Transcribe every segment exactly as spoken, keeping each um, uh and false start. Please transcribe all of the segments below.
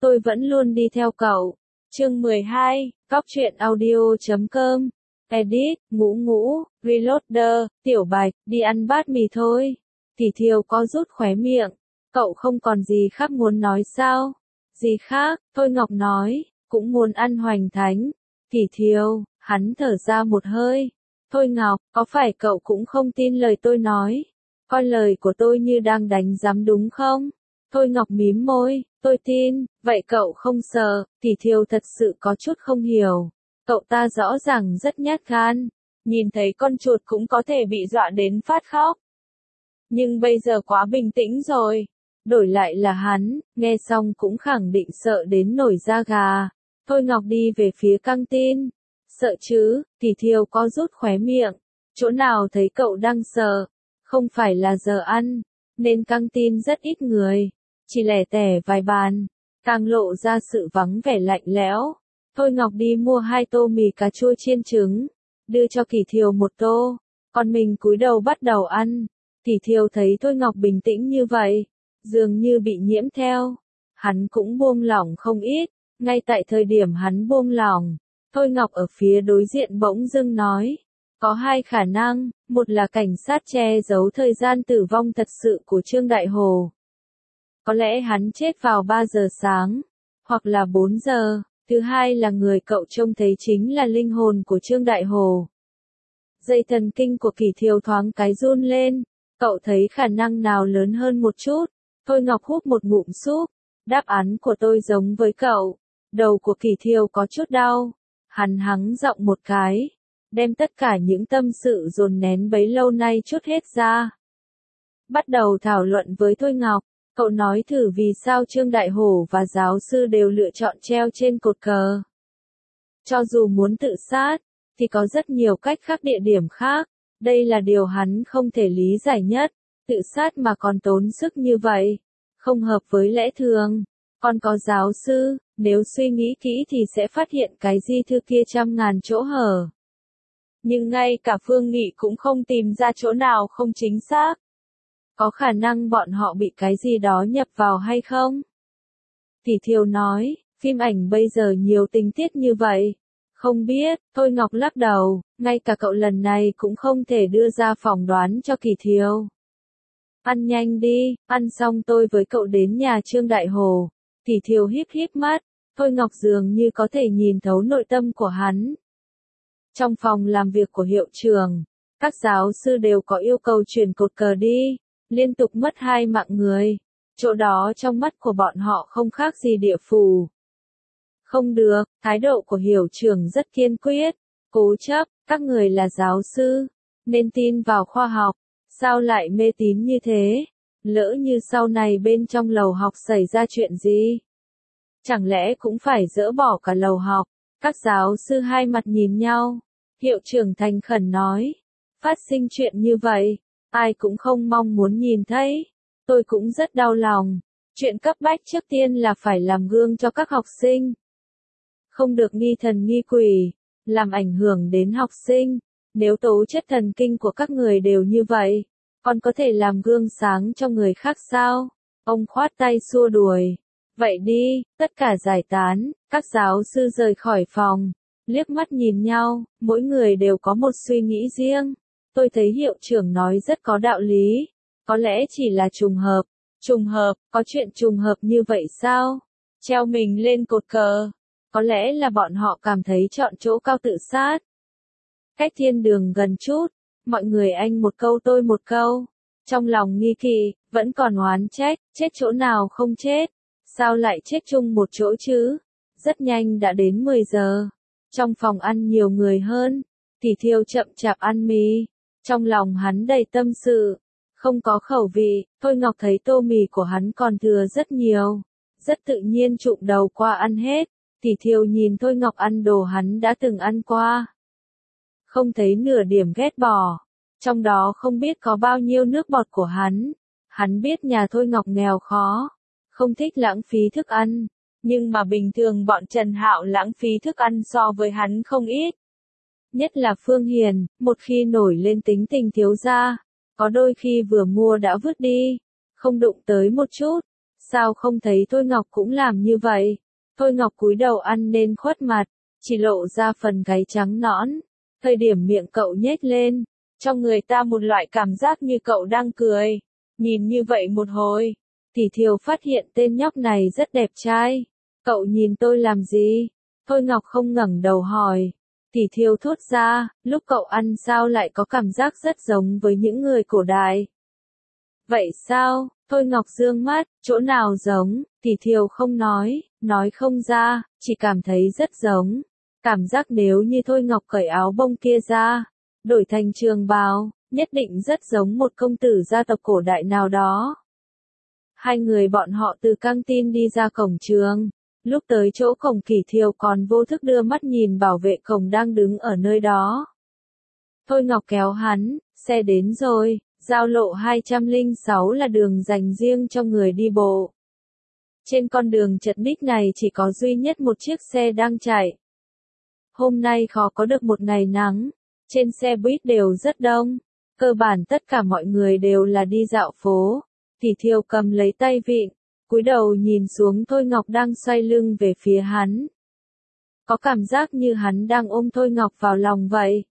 tôi vẫn luôn đi theo cậu. Chương mười hai, Cóc truyện audio chấm com. Edit, ngũ ngũ, Reloader, Tiểu Bạch, đi ăn bát mì thôi. Tỷ Thiều có rút khóe miệng. Cậu không còn gì khác muốn nói sao? Gì khác, Thôi Ngọc nói, cũng muốn ăn hoành thánh. Tỷ Thiều, hắn thở ra một hơi. Thôi Ngọc, có phải cậu cũng không tin lời tôi nói? Coi lời của tôi như đang đánh giám đúng không? Thôi Ngọc mím môi, tôi tin, vậy cậu không sợ? Tỷ Thiều thật sự có chút không hiểu. Cậu ta rõ ràng rất nhát gan, nhìn thấy con chuột cũng có thể bị dọa đến phát khóc. Nhưng bây giờ quá bình tĩnh rồi. Đổi lại là hắn, nghe xong cũng khẳng định sợ đến nổi da gà. Thôi Ngọc đi về phía căng tin. Sợ chứ? Tỷ Thiều có rút khóe miệng. Chỗ nào thấy cậu đang sợ? Không phải là giờ ăn, nên căng tin rất ít người. Chỉ lẻ tẻ vài bàn, càng lộ ra sự vắng vẻ lạnh lẽo. Thôi Ngọc đi mua hai tô mì cà chua chiên trứng, đưa cho Kỳ Thiều một tô, còn mình cúi đầu bắt đầu ăn. Kỳ Thiều thấy Thôi Ngọc bình tĩnh như vậy, dường như bị nhiễm theo. Hắn cũng buông lỏng không ít, ngay tại thời điểm hắn buông lỏng, Thôi Ngọc ở phía đối diện bỗng dưng nói. Có hai khả năng, một là cảnh sát che giấu thời gian tử vong thật sự của Trương Đại Hồ. Có lẽ hắn chết vào ba giờ sáng, hoặc là bốn giờ. Thứ hai là người cậu trông thấy chính là linh hồn của Trương Đại Hồ. Dây thần kinh của Kỳ Thiều thoáng cái run lên. Cậu thấy khả năng nào lớn hơn một chút? Thôi Ngọc hút một ngụm súp. Đáp án của tôi giống với cậu. Đầu của Kỳ Thiều có chút đau. Hắn hắng giọng một cái, đem tất cả những tâm sự dồn nén bấy lâu nay trút hết ra. Bắt đầu thảo luận với Thôi Ngọc. Cậu nói thử vì sao Trương Đại Hổ và giáo sư đều lựa chọn treo trên cột cờ. Cho dù muốn tự sát, thì có rất nhiều cách khác địa điểm khác. Đây là điều hắn không thể lý giải nhất. Tự sát mà còn tốn sức như vậy. Không hợp với lẽ thường. Còn có giáo sư, nếu suy nghĩ kỹ thì sẽ phát hiện cái di thư kia trăm ngàn chỗ hở. Nhưng ngay cả Phương Nghị cũng không tìm ra chỗ nào không chính xác. Có khả năng bọn họ bị cái gì đó nhập vào hay không? Tỷ Thiều nói, phim ảnh bây giờ nhiều tình tiết như vậy. Không biết, Thôi Ngọc lắc đầu, ngay cả cậu lần này cũng không thể đưa ra phỏng đoán cho Kỳ Thiều. Ăn nhanh đi, ăn xong tôi với cậu đến nhà Trương Đại Hồ. Tỷ Thiều híp híp mắt, Thôi Ngọc dường như có thể nhìn thấu nội tâm của hắn. Trong phòng làm việc của hiệu trưởng, các giáo sư đều có yêu cầu chuyển cột cờ đi, liên tục mất hai mạng người. Chỗ đó trong mắt của bọn họ không khác gì địa phủ. Không được, thái độ của hiệu trưởng rất kiên quyết, cố chấp, các người là giáo sư, nên tin vào khoa học, sao lại mê tín như thế? Lỡ như sau này bên trong lầu học xảy ra chuyện gì? Chẳng lẽ cũng phải dỡ bỏ cả lầu học? Các giáo sư hai mặt nhìn nhau. Hiệu trưởng thành khẩn nói. Phát sinh chuyện như vậy, ai cũng không mong muốn nhìn thấy. Tôi cũng rất đau lòng. Chuyện cấp bách trước tiên là phải làm gương cho các học sinh. Không được nghi thần nghi quỷ, làm ảnh hưởng đến học sinh. Nếu tố chất thần kinh của các người đều như vậy, còn có thể làm gương sáng cho người khác sao? Ông khoát tay xua đuổi. Vậy đi, tất cả giải tán, các giáo sư rời khỏi phòng, liếc mắt nhìn nhau, mỗi người đều có một suy nghĩ riêng. Tôi thấy hiệu trưởng nói rất có đạo lý, có lẽ chỉ là trùng hợp. Trùng hợp, có chuyện trùng hợp như vậy sao? Treo mình lên cột cờ, có lẽ là bọn họ cảm thấy chọn chỗ cao tự sát. Cách thiên đường gần chút, mọi người anh một câu tôi một câu. Trong lòng nghi kỵ, vẫn còn oán trách, chết chỗ nào không chết. Sao lại chết chung một chỗ chứ? Rất nhanh đã đến mười giờ. Trong phòng ăn nhiều người hơn. Tỷ Thiều chậm chạp ăn mì. Trong lòng hắn đầy tâm sự. Không có khẩu vị. Thôi Ngọc thấy tô mì của hắn còn thừa rất nhiều. Rất tự nhiên trụm đầu qua ăn hết. Tỷ Thiều nhìn Thôi Ngọc ăn đồ hắn đã từng ăn qua. Không thấy nửa điểm ghét bỏ. Trong đó không biết có bao nhiêu nước bọt của hắn. Hắn biết nhà Thôi Ngọc nghèo khó. Không thích lãng phí thức ăn, nhưng mà bình thường bọn Trần Hạo lãng phí thức ăn so với hắn không ít. Nhất là Phương Hiền, một khi nổi lên tính tình thiếu gia, có đôi khi vừa mua đã vứt đi, không đụng tới một chút. Sao không thấy Thôi Ngọc cũng làm như vậy? Thôi Ngọc cúi đầu ăn nên khuất mặt, chỉ lộ ra phần gáy trắng nõn. Thời điểm miệng cậu nhếch lên, cho người ta một loại cảm giác như cậu đang cười. Nhìn như vậy một hồi, Tỷ Thiều phát hiện tên nhóc này rất đẹp trai. Cậu nhìn tôi làm gì? Thôi Ngọc không ngẩng đầu hỏi. Tỷ Thiều thốt ra, lúc cậu ăn sao lại có cảm giác rất giống với những người cổ đại. Vậy sao? Thôi Ngọc dương mắt, chỗ nào giống? Tỷ Thiều không nói, nói không ra, chỉ cảm thấy rất giống. Cảm giác nếu như Thôi Ngọc cởi áo bông kia ra, đổi thành trường bào, nhất định rất giống một công tử gia tộc cổ đại nào đó. Hai người bọn họ từ căng tin đi ra cổng trường. Lúc tới chỗ cổng Kỷ Thiều còn vô thức đưa mắt nhìn bảo vệ cổng đang đứng ở nơi đó. Thôi Ngọc kéo hắn, xe đến rồi, giao lộ hai trăm lẻ sáu là đường dành riêng cho người đi bộ. Trên con đường chật ních này chỉ có duy nhất một chiếc xe đang chạy. Hôm nay khó có được một ngày nắng, trên xe buýt đều rất đông, cơ bản tất cả mọi người đều là đi dạo phố. Kỷ Thiều cầm lấy tay vịn, cúi đầu nhìn xuống Thôi Ngọc đang xoay lưng về phía hắn. Có cảm giác như hắn đang ôm Thôi Ngọc vào lòng vậy.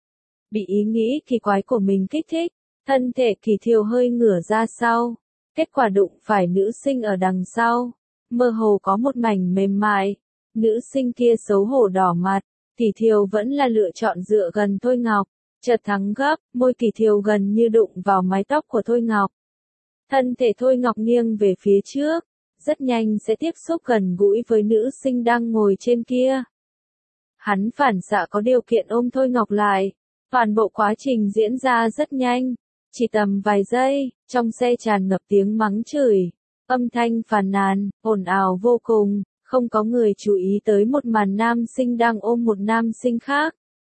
Bị ý nghĩ kỳ quái của mình kích thích, thân thể Kỷ Thiều hơi ngửa ra sau, kết quả đụng phải nữ sinh ở đằng sau, mơ hồ có một mảnh mềm mại. Nữ sinh kia xấu hổ đỏ mặt, Kỷ Thiều vẫn là lựa chọn dựa gần Thôi Ngọc, chợt thắng gấp, môi Kỷ Thiều gần như đụng vào mái tóc của Thôi Ngọc. Thân thể Thôi Ngọc nghiêng về phía trước, rất nhanh sẽ tiếp xúc gần gũi với nữ sinh đang ngồi trên kia. Hắn phản xạ có điều kiện ôm Thôi Ngọc lại, toàn bộ quá trình diễn ra rất nhanh, chỉ tầm vài giây, trong xe tràn ngập tiếng mắng chửi, âm thanh phàn nàn, ồn ào vô cùng, không có người chú ý tới một màn nam sinh đang ôm một nam sinh khác.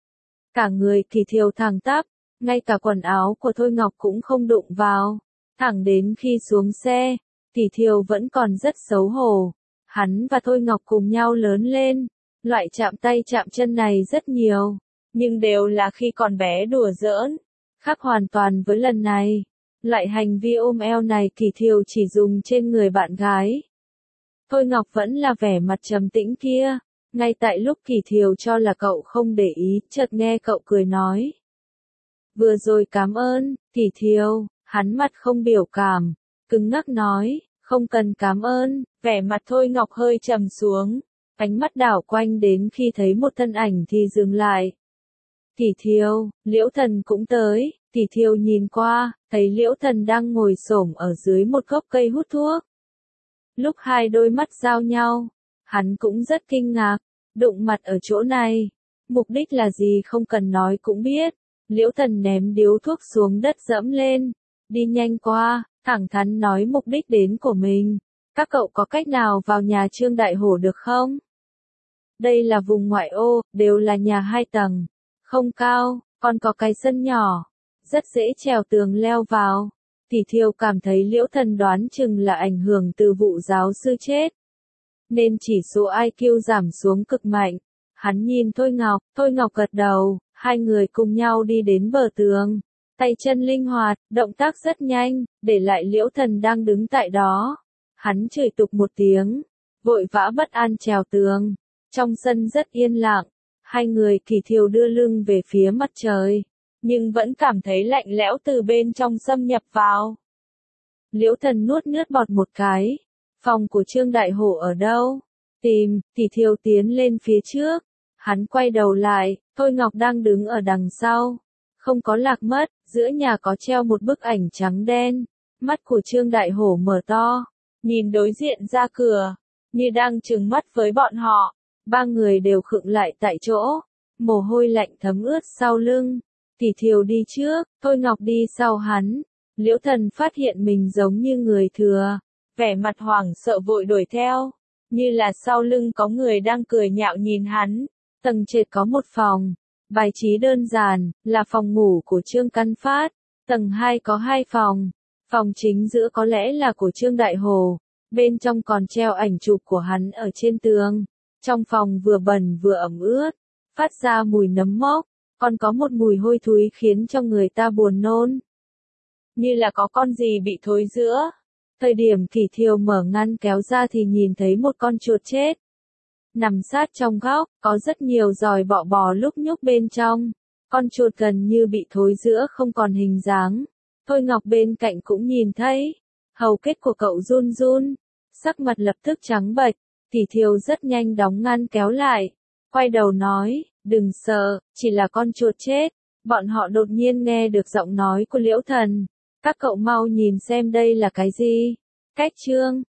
Cả người Kỷ Thiều thẳng tắp, ngay cả quần áo của Thôi Ngọc cũng không đụng vào. Thẳng đến khi xuống xe, Kỷ Thiều vẫn còn rất xấu hổ. Hắn và Thôi Ngọc cùng nhau lớn lên, loại chạm tay chạm chân này rất nhiều, nhưng đều là khi còn bé đùa giỡn. Khác hoàn toàn với lần này, loại hành vi ôm eo này Kỷ Thiều chỉ dùng trên người bạn gái. Thôi Ngọc vẫn là vẻ mặt trầm tĩnh kia, ngay tại lúc Kỷ Thiều cho là cậu không để ý, chợt nghe cậu cười nói. Vừa rồi cảm ơn, Kỷ Thiều. Hắn mặt không biểu cảm, cứng ngắc nói, không cần cảm ơn, vẻ mặt Thôi Ngọc hơi trầm xuống, ánh mắt đảo quanh đến khi thấy một thân ảnh thì dừng lại. Kỷ Thiều, Liễu Thần cũng tới, Kỷ Thiều nhìn qua, thấy Liễu Thần đang ngồi xổm ở dưới một gốc cây hút thuốc. Lúc hai đôi mắt giao nhau, hắn cũng rất kinh ngạc, đụng mặt ở chỗ này, mục đích là gì không cần nói cũng biết. Liễu Thần ném điếu thuốc xuống đất dẫm lên. Đi nhanh qua, thẳng thắn nói mục đích đến của mình. Các cậu có cách nào vào nhà Trương Đại Hổ được không? Đây là vùng ngoại ô, đều là nhà hai tầng. Không cao, còn có cái sân nhỏ. Rất dễ trèo tường leo vào. Kỷ Thiều cảm thấy Liễu Thần đoán chừng là ảnh hưởng từ vụ giáo sư chết. Nên chỉ số i kiu giảm xuống cực mạnh. Hắn nhìn Thôi Ngọc, Thôi Ngọc gật đầu, hai người cùng nhau đi đến bờ tường. Tay chân linh hoạt, động tác rất nhanh, để lại Liễu Thần đang đứng tại đó. Hắn chửi tục một tiếng, vội vã bất an trèo tường. Trong sân rất yên lặng, hai người Kỷ Thiều đưa lưng về phía mặt trời, nhưng vẫn cảm thấy lạnh lẽo từ bên trong xâm nhập vào. Liễu Thần nuốt nước bọt một cái. Phòng của Trương Đại Hổ ở đâu? Tìm, Kỷ Thiều tiến lên phía trước. Hắn quay đầu lại, Thôi Ngọc đang đứng ở đằng sau. Không có lạc mất, giữa nhà có treo một bức ảnh trắng đen. Mắt của Trương Đại Hổ mở to, nhìn đối diện ra cửa, như đang trừng mắt với bọn họ. Ba người đều khựng lại tại chỗ, mồ hôi lạnh thấm ướt sau lưng. Kỷ Thiều đi trước, Thôi Ngọc đi sau hắn. Liễu Thần phát hiện mình giống như người thừa, vẻ mặt hoảng sợ vội đuổi theo, như là sau lưng có người đang cười nhạo nhìn hắn. Tầng trệt có một phòng, bài trí đơn giản, là phòng ngủ của Trương Căn Phát. Tầng hai có hai phòng, phòng chính giữa có lẽ là của Trương Đại Hổ, bên trong còn treo ảnh chụp của hắn ở trên tường. Trong phòng vừa bẩn vừa ẩm ướt, phát ra mùi nấm mốc, còn có một mùi hôi thối khiến cho người ta buồn nôn. Như là có con gì bị thối rữa. Thời điểm Kỷ Thiều mở ngăn kéo ra thì nhìn thấy một con chuột chết. Nằm sát trong góc, có rất nhiều giòi bọ bò lúc nhúc bên trong. Con chuột gần như bị thối rữa không còn hình dáng. Thôi Ngọc bên cạnh cũng nhìn thấy. Hầu kết của cậu run run. Sắc mặt lập tức trắng bệch. Kỷ Thiều rất nhanh đóng ngăn kéo lại. Quay đầu nói, đừng sợ, chỉ là con chuột chết. Bọn họ đột nhiên nghe được giọng nói của Liễu Thần. Các cậu mau nhìn xem đây là cái gì. Cách chương.